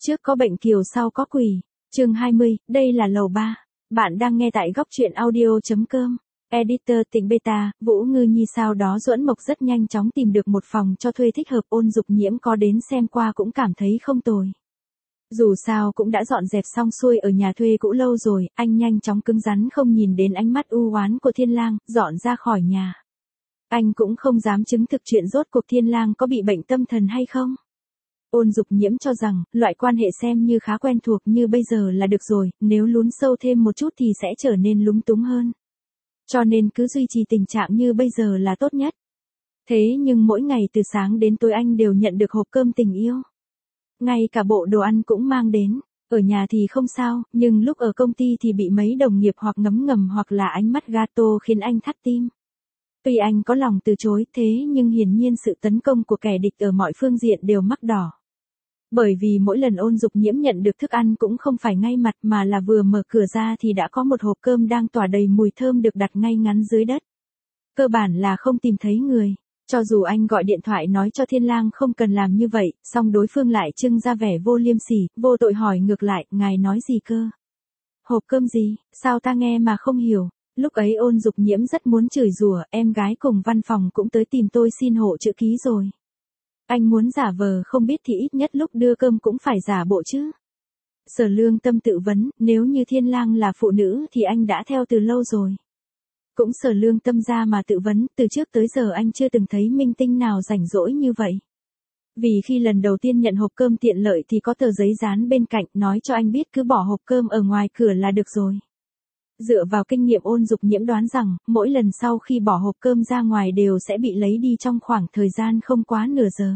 Trước có bệnh kiều sau có quỷ. Chương 20, đây là lầu 3. Bạn đang nghe tại góc truyện audio.com. Editor Tịnh Beta, Vũ Ngư Nhi sau đó Duẫn Mộc rất nhanh chóng tìm được một phòng cho thuê thích hợp. Ôn Dục Nhiễm có đến xem qua cũng cảm thấy không tồi. Dù sao cũng đã dọn dẹp xong xuôi ở nhà thuê cũ lâu rồi, anh nhanh chóng cứng rắn không nhìn đến ánh mắt u oán của Thiên Lang, dọn ra khỏi nhà. Anh cũng không dám chứng thực chuyện rốt cuộc Thiên Lang có bị bệnh tâm thần hay không. Ôn Dục Nhiễm cho rằng, loại quan hệ xem như khá quen thuộc như bây giờ là được rồi, nếu lún sâu thêm một chút thì sẽ trở nên lúng túng hơn. Cho nên cứ duy trì tình trạng như bây giờ là tốt nhất. Thế nhưng mỗi ngày từ sáng đến tối anh đều nhận được hộp cơm tình yêu. Ngay cả bộ đồ ăn cũng mang đến, ở nhà thì không sao, nhưng lúc ở công ty thì bị mấy đồng nghiệp hoặc ngấm ngầm hoặc là ánh mắt gato khiến anh thắt tim. Tuy anh có lòng từ chối thế nhưng hiển nhiên sự tấn công của kẻ địch ở mọi phương diện đều mắc đỏ. Bởi vì mỗi lần Ôn Dục Nhiễm nhận được thức ăn cũng không phải ngay mặt mà là vừa mở cửa ra thì đã có một hộp cơm đang tỏa đầy mùi thơm được đặt ngay ngắn dưới đất. Cơ bản là không tìm thấy người. Cho dù anh gọi điện thoại nói cho Thiên Lang không cần làm như vậy, song đối phương lại trưng ra vẻ vô liêm sỉ, vô tội hỏi ngược lại, ngài nói gì cơ? Hộp cơm gì, sao ta nghe mà không hiểu? Lúc ấy Ôn Dục Nhiễm rất muốn chửi rủa, em gái cùng văn phòng cũng tới tìm tôi xin hộ chữ ký rồi. Anh muốn giả vờ không biết thì ít nhất lúc đưa cơm cũng phải giả bộ chứ. Sở Lương Tâm tự vấn, nếu như Thiên Lang là phụ nữ thì anh đã theo từ lâu rồi. Cũng Sở Lương Tâm ra mà tự vấn, từ trước tới giờ anh chưa từng thấy minh tinh nào rảnh rỗi như vậy. Vì khi lần đầu tiên nhận hộp cơm tiện lợi thì có tờ giấy dán bên cạnh nói cho anh biết cứ bỏ hộp cơm ở ngoài cửa là được rồi. Dựa vào kinh nghiệm Ôn Dục Nhiễm đoán rằng, mỗi lần sau khi bỏ hộp cơm ra ngoài đều sẽ bị lấy đi trong khoảng thời gian không quá nửa giờ.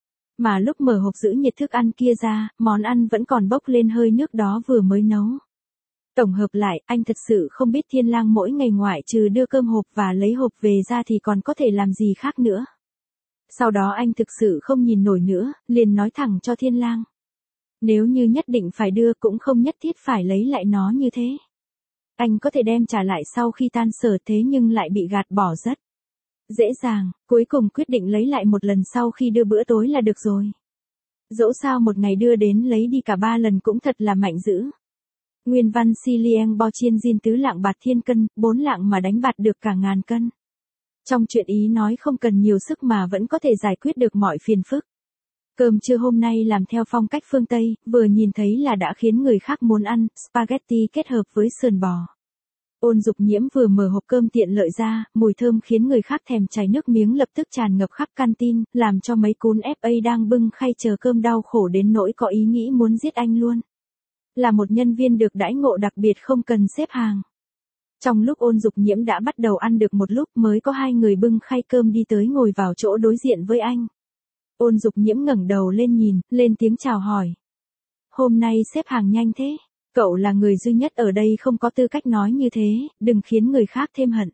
Mà lúc mở hộp giữ nhiệt thức ăn kia ra, món ăn vẫn còn bốc lên hơi nước đó vừa mới nấu. Tổng hợp lại, anh thật sự không biết Thiên Lang mỗi ngày ngoại trừ đưa cơm hộp và lấy hộp về ra thì còn có thể làm gì khác nữa. Sau đó anh thực sự không nhìn nổi nữa, liền nói thẳng cho Thiên Lang. Nếu như nhất định phải đưa cũng không nhất thiết phải lấy lại nó như thế. Anh có thể đem trả lại sau khi tan sở thế nhưng lại bị gạt bỏ rất dễ dàng, cuối cùng quyết định lấy lại một lần sau khi đưa bữa tối là được rồi. Dẫu sao một ngày đưa đến lấy đi cả 3 lần cũng thật là mạnh dữ. Nguyên văn Si Lieng Bo Chiên Jin tứ lạng bạt thiên cân, 4 lạng mà đánh bạt được cả ngàn cân. Trong chuyện ý nói không cần nhiều sức mà vẫn có thể giải quyết được mọi phiền phức. Cơm trưa hôm nay làm theo phong cách phương Tây, vừa nhìn thấy là đã khiến người khác muốn ăn, spaghetti kết hợp với sườn bò. Ôn Dục Nhiễm vừa mở hộp cơm tiện lợi ra, mùi thơm khiến người khác thèm chảy nước miếng lập tức tràn ngập khắp canteen, làm cho mấy cún FA đang bưng khay chờ cơm đau khổ đến nỗi có ý nghĩ muốn giết anh luôn. Là một nhân viên được đãi ngộ đặc biệt không cần xếp hàng. Trong lúc Ôn Dục Nhiễm đã bắt đầu ăn được một lúc mới có 2 người bưng khay cơm đi tới ngồi vào chỗ đối diện với anh. Ôn Dục Nhiễm ngẩng đầu lên nhìn, lên tiếng chào hỏi. Hôm nay xếp hàng nhanh thế, cậu là người duy nhất ở đây không có tư cách nói như thế, đừng khiến người khác thêm hận.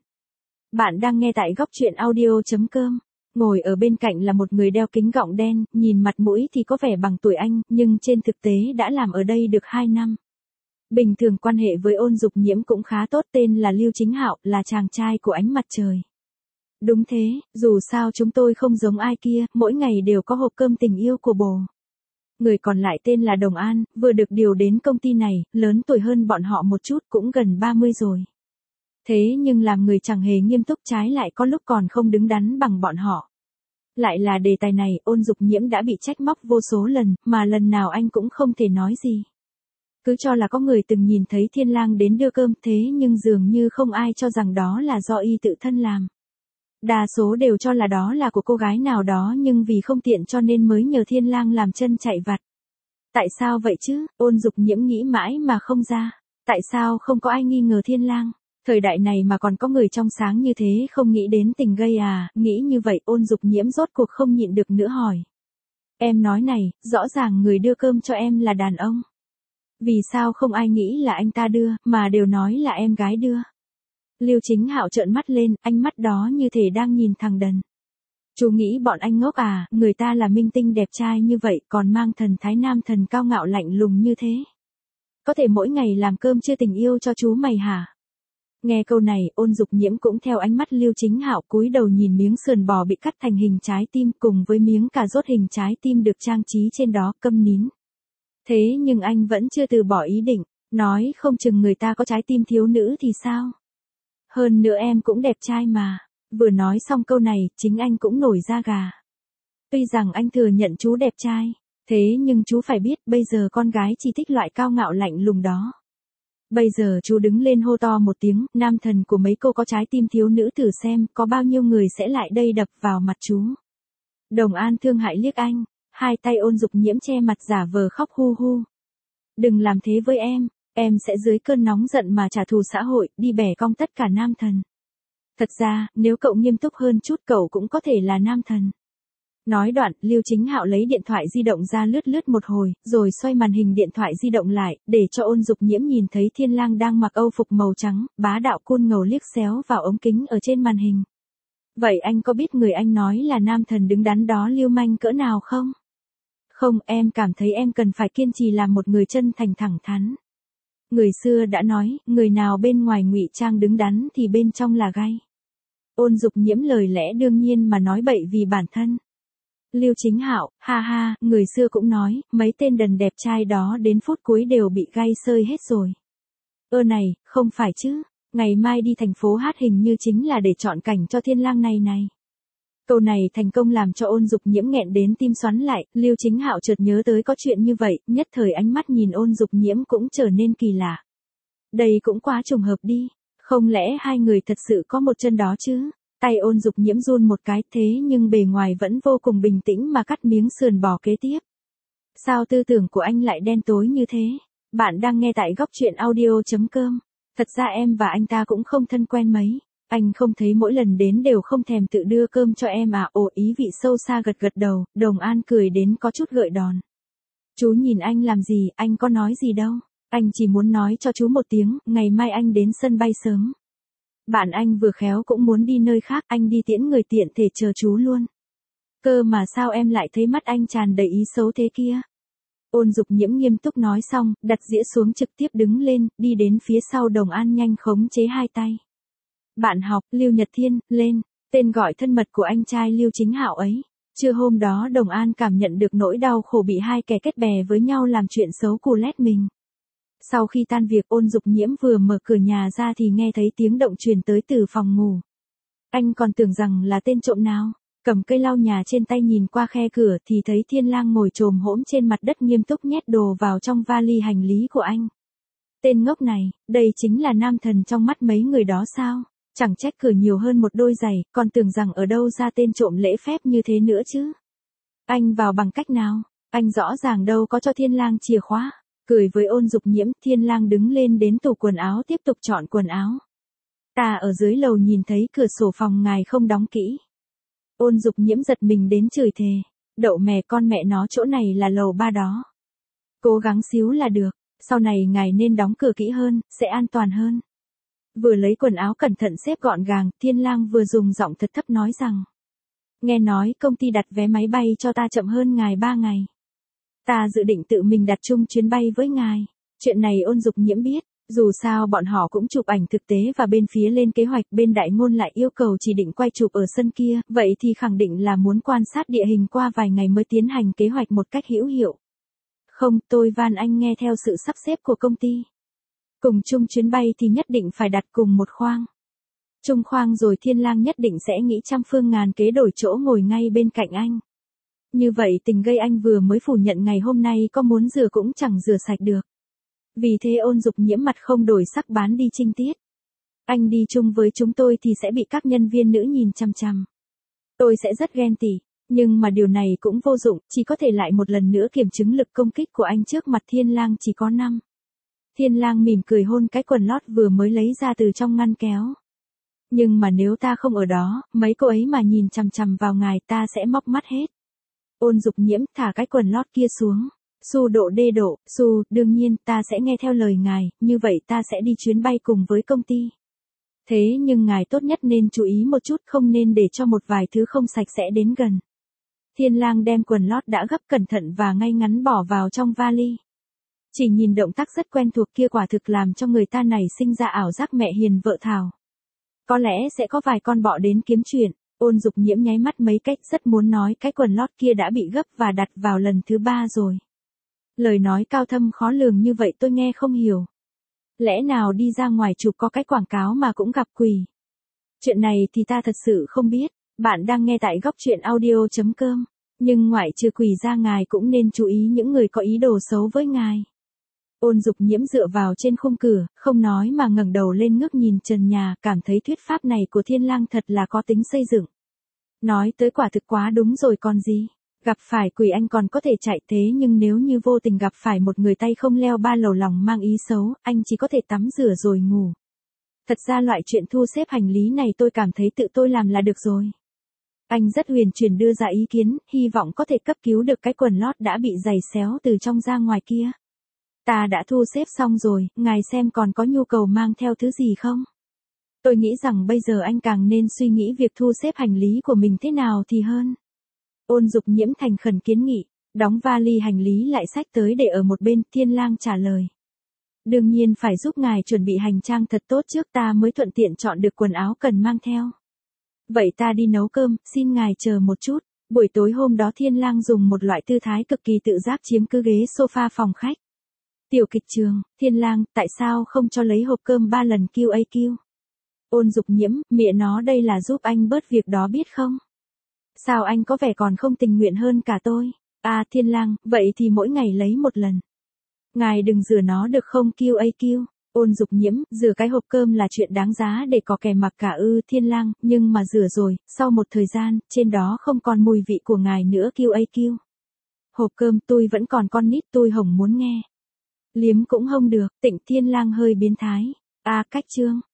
Bạn đang nghe tại góc truyện audio.com. Ngồi ở bên cạnh là một người đeo kính gọng đen, nhìn mặt mũi thì có vẻ bằng tuổi anh, nhưng trên thực tế đã làm ở đây được 2 năm. Bình thường quan hệ với Ôn Dục Nhiễm cũng khá tốt, tên là Lưu Chính Hạo, là chàng trai của Ánh Mặt Trời. Đúng thế, dù sao chúng tôi không giống ai kia, mỗi ngày đều có hộp cơm tình yêu của bồ. Người còn lại tên là Đồng An, vừa được điều đến công ty này, lớn tuổi hơn bọn họ một chút, cũng gần 30 rồi. Thế nhưng làm người chẳng hề nghiêm túc, trái lại có lúc còn không đứng đắn bằng bọn họ. Lại là đề tài này, Ôn Dục Nhiễm đã bị trách móc vô số lần, mà lần nào anh cũng không thể nói gì. Cứ cho là có người từng nhìn thấy Thiên Lang đến đưa cơm thế nhưng dường như không ai cho rằng đó là do y tự thân làm. Đa số đều cho là đó là của cô gái nào đó nhưng vì không tiện cho nên mới nhờ Thiên Lang làm chân chạy vặt. Tại sao vậy chứ? Ôn Dục Nhiễm nghĩ mãi mà không ra. Tại sao không có ai nghi ngờ Thiên Lang? Thời đại này mà còn có người trong sáng như thế không nghĩ đến tình gây à? Nghĩ như vậy Ôn Dục Nhiễm rốt cuộc không nhịn được nữa hỏi. Em nói này, rõ ràng người đưa cơm cho em là đàn ông. Vì sao không ai nghĩ là anh ta đưa, mà đều nói là em gái đưa? Lưu Chính Hạo trợn mắt lên, ánh mắt đó như thể đang nhìn thằng đần. Chú nghĩ bọn anh ngốc à, người ta là minh tinh đẹp trai như vậy còn mang thần thái nam thần cao ngạo lạnh lùng như thế. Có thể mỗi ngày làm cơm chưa tình yêu cho chú mày hả? Nghe câu này, Ôn Dục Nhiễm cũng theo ánh mắt Lưu Chính Hạo cúi đầu nhìn miếng sườn bò bị cắt thành hình trái tim cùng với miếng cà rốt hình trái tim được trang trí trên đó, câm nín. Thế nhưng anh vẫn chưa từ bỏ ý định, nói không chừng người ta có trái tim thiếu nữ thì sao? Hơn nữa em cũng đẹp trai mà. Vừa nói xong câu này, chính anh cũng nổi da gà. Tuy rằng anh thừa nhận chú đẹp trai, thế nhưng chú phải biết bây giờ con gái chỉ thích loại cao ngạo lạnh lùng đó. Bây giờ chú đứng lên hô to một tiếng, nam thần của mấy cô có trái tim thiếu nữ thử xem, có bao nhiêu người sẽ lại đây đập vào mặt chú. Đồng An thương hại liếc anh, hai tay ôn Dục Nhiễm che mặt giả vờ khóc hu hu. Đừng làm thế với em sẽ dưới cơn nóng giận mà trả thù xã hội, đi bẻ cong tất cả nam thần. Thật ra, nếu cậu nghiêm túc hơn chút cậu cũng có thể là nam thần. Nói đoạn, Lưu Chính Hạo lấy điện thoại di động ra lướt lướt một hồi, rồi xoay màn hình điện thoại di động lại, để cho ôn Dục Nhiễm nhìn thấy Thiên Lang đang mặc âu phục màu trắng, bá đạo côn ngầu liếc xéo vào ống kính ở trên màn hình. Vậy anh có biết người anh nói là nam thần đứng đắn đó lưu manh cỡ nào không? Không, em cảm thấy em cần phải kiên trì làm một người chân thành thẳng thắn. Người xưa đã nói, người nào bên ngoài ngụy trang đứng đắn thì bên trong là gai. Ôn Dục Nhiễm lời lẽ đương nhiên mà nói bậy vì bản thân. Lưu Chính Hạo, ha ha, người xưa cũng nói, mấy tên đần đẹp trai đó đến phút cuối đều bị gai sơi hết rồi. Này, không phải chứ, ngày mai đi thành phố hát hình như chính là để chọn cảnh cho Thiên Lang này này. Câu này thành công làm cho ôn Dục Nhiễm nghẹn đến tim xoắn lại, Lưu Chính Hạo chợt nhớ tới có chuyện như vậy, nhất thời ánh mắt nhìn ôn Dục Nhiễm cũng trở nên kỳ lạ. Đây cũng quá trùng hợp đi, không lẽ hai người thật sự có một chân đó chứ? Tay ôn Dục Nhiễm run một cái thế nhưng bề ngoài vẫn vô cùng bình tĩnh mà cắt miếng sườn bò kế tiếp. Sao tư tưởng của anh lại đen tối như thế? Bạn đang nghe tại góc truyện audio.com. Thật ra em và anh ta cũng không thân quen mấy. Anh không thấy mỗi lần đến đều không thèm tự đưa cơm cho em à? Ồ, ý vị sâu xa gật gật đầu, Đồng An cười đến có chút gợi đòn. Chú nhìn anh làm gì, anh có nói gì đâu. Anh chỉ muốn nói cho chú một tiếng, ngày mai anh đến sân bay sớm. Bạn anh vừa khéo cũng muốn đi nơi khác, anh đi tiễn người tiện thể chờ chú luôn. Cơ mà sao em lại thấy mắt anh tràn đầy ý xấu thế kia? Ôn Dục Nhiễm nghiêm túc nói xong, đặt dĩa xuống trực tiếp đứng lên, đi đến phía sau Đồng An nhanh khống chế hai tay. Bạn học, Lưu Nhật Thiên, lên, tên gọi thân mật của anh trai Lưu Chính Hạo ấy. Trưa hôm đó Đồng An cảm nhận được nỗi đau khổ bị hai kẻ kết bè với nhau làm chuyện xấu cù lét mình. Sau khi tan việc ôn Dục Nhiễm vừa mở cửa nhà ra thì nghe thấy tiếng động truyền tới từ phòng ngủ. Anh còn tưởng rằng là tên trộm nào, cầm cây lau nhà trên tay nhìn qua khe cửa thì thấy Thiên Lang ngồi chồm hổm trên mặt đất nghiêm túc nhét đồ vào trong vali hành lý của anh. Tên ngốc này, đây chính là nam thần trong mắt mấy người đó sao? Chẳng trách cửa nhiều hơn một đôi giày, còn tưởng rằng ở đâu ra tên trộm lễ phép như thế nữa chứ. Anh vào bằng cách nào? Anh rõ ràng đâu có cho Thiên Lang chìa khóa. Cười với ôn Dục Nhiễm, Thiên Lang đứng lên đến tủ quần áo tiếp tục chọn quần áo. Ta ở dưới lầu nhìn thấy cửa sổ phòng ngài không đóng kỹ. Ôn Dục Nhiễm giật mình đến chửi thề. Đậu mè con mẹ nó, chỗ này là lầu 3 đó. Cố gắng xíu là được, sau này ngài nên đóng cửa kỹ hơn, sẽ an toàn hơn. Vừa lấy quần áo cẩn thận xếp gọn gàng, Thiên Lang vừa dùng giọng thật thấp nói rằng. Nghe nói công ty đặt vé máy bay cho ta chậm hơn ngài 3 ngày. Ta dự định tự mình đặt chung chuyến bay với ngài. Chuyện này ôn Dục Nhiễm biết, dù sao bọn họ cũng chụp ảnh thực tế và bên phía lên kế hoạch, bên đại ngôn lại yêu cầu chỉ định quay chụp ở sân kia, vậy thì khẳng định là muốn quan sát địa hình qua vài ngày mới tiến hành kế hoạch một cách hữu hiệu. Không, tôi van anh nghe theo sự sắp xếp của công ty. Cùng chung chuyến bay thì nhất định phải đặt cùng một khoang. Chung khoang rồi Thiên Lang nhất định sẽ nghĩ trăm phương ngàn kế đổi chỗ ngồi ngay bên cạnh anh. Như vậy tình gây anh vừa mới phủ nhận ngày hôm nay có muốn rửa cũng chẳng rửa sạch được. Vì thế ôn Dục Nhiễm mặt không đổi sắc bán đi trinh tiết. Anh đi chung với chúng tôi thì sẽ bị các nhân viên nữ nhìn chằm chằm. Tôi sẽ rất ghen tị, nhưng mà điều này cũng vô dụng, chỉ có thể lại một lần nữa kiểm chứng lực công kích của anh trước mặt Thiên Lang chỉ có 5. Thiên Lang mỉm cười hôn cái quần lót vừa mới lấy ra từ trong ngăn kéo. Nhưng mà nếu ta không ở đó, mấy cô ấy mà nhìn chằm chằm vào ngài ta sẽ móc mắt hết. Ôn Dục Nhiễm thả cái quần lót kia xuống. Su độ đê độ, Su, đương nhiên ta sẽ nghe theo lời ngài, như vậy ta sẽ đi chuyến bay cùng với công ty. Thế nhưng ngài tốt nhất nên chú ý một chút, không nên để cho một vài thứ không sạch sẽ đến gần. Thiên Lang đem quần lót đã gấp cẩn thận và ngay ngắn bỏ vào trong vali. Chỉ nhìn động tác rất quen thuộc kia quả thực làm cho người ta nảy sinh ra ảo giác mẹ hiền vợ thảo. Có lẽ sẽ có vài con bọ đến kiếm chuyện. Ôn Dục Nhiễm nháy mắt mấy cách rất muốn nói cái quần lót kia đã bị gấp và đặt vào lần thứ 3 rồi. Lời nói cao thâm khó lường như vậy tôi nghe không hiểu. Lẽ nào đi ra ngoài chụp có cái quảng cáo mà cũng gặp quỷ? Chuyện này thì ta thật sự không biết. Bạn đang nghe tại góc truyện audio.com. Nhưng ngoại trừ quỷ ra ngài cũng nên chú ý những người có ý đồ xấu với ngài. Ôn Dục Nhiễm dựa vào trên khung cửa, không nói mà ngẩng đầu lên ngước nhìn trần nhà, cảm thấy thuyết pháp này của Thiên Lang thật là có tính xây dựng. Nói tới quả thực quá đúng rồi còn gì. Gặp phải quỷ anh còn có thể chạy, thế nhưng nếu như vô tình gặp phải một người tay không leo ba lầu lòng mang ý xấu, anh chỉ có thể tắm rửa rồi ngủ. Thật ra loại chuyện thu xếp hành lý này tôi cảm thấy tự tôi làm là được rồi. Anh rất huyền chuyển đưa ra ý kiến, hy vọng có thể cấp cứu được cái quần lót đã bị giày xéo từ trong ra ngoài kia. Ta đã thu xếp xong rồi, ngài xem còn có nhu cầu mang theo thứ gì không? Tôi nghĩ rằng bây giờ anh càng nên suy nghĩ việc thu xếp hành lý của mình thế nào thì hơn. Ôn Dục Nhiễm thành khẩn kiến nghị, đóng vali hành lý lại xách tới để ở một bên. Thiên Lang trả lời. Đương nhiên phải giúp ngài chuẩn bị hành trang thật tốt trước, ta mới thuận tiện chọn được quần áo cần mang theo. Vậy ta đi nấu cơm, xin ngài chờ một chút. Buổi tối hôm đó Thiên Lang dùng một loại tư thái cực kỳ tự giác chiếm cứ ghế sofa phòng khách. Tiểu kịch trường, Thiên Lang, tại sao không cho lấy hộp cơm 3 lần QAQ? Ôn Dục Nhiễm, mẹ nó đây là giúp anh bớt việc đó biết không? Sao anh có vẻ còn không tình nguyện hơn cả tôi? À Thiên Lang, vậy thì mỗi ngày lấy một lần. Ngài đừng rửa nó được không QAQ? Ôn Dục Nhiễm, rửa cái hộp cơm là chuyện đáng giá để có kẻ mặc cả ư? Thiên Lang, nhưng mà rửa rồi, sau một thời gian, trên đó không còn mùi vị của ngài nữa QAQ. Hộp cơm tôi vẫn còn con nít, tôi hổng muốn nghe. Liếm cũng không được. Tịnh Thiên Lang hơi biến thái. À cách chương.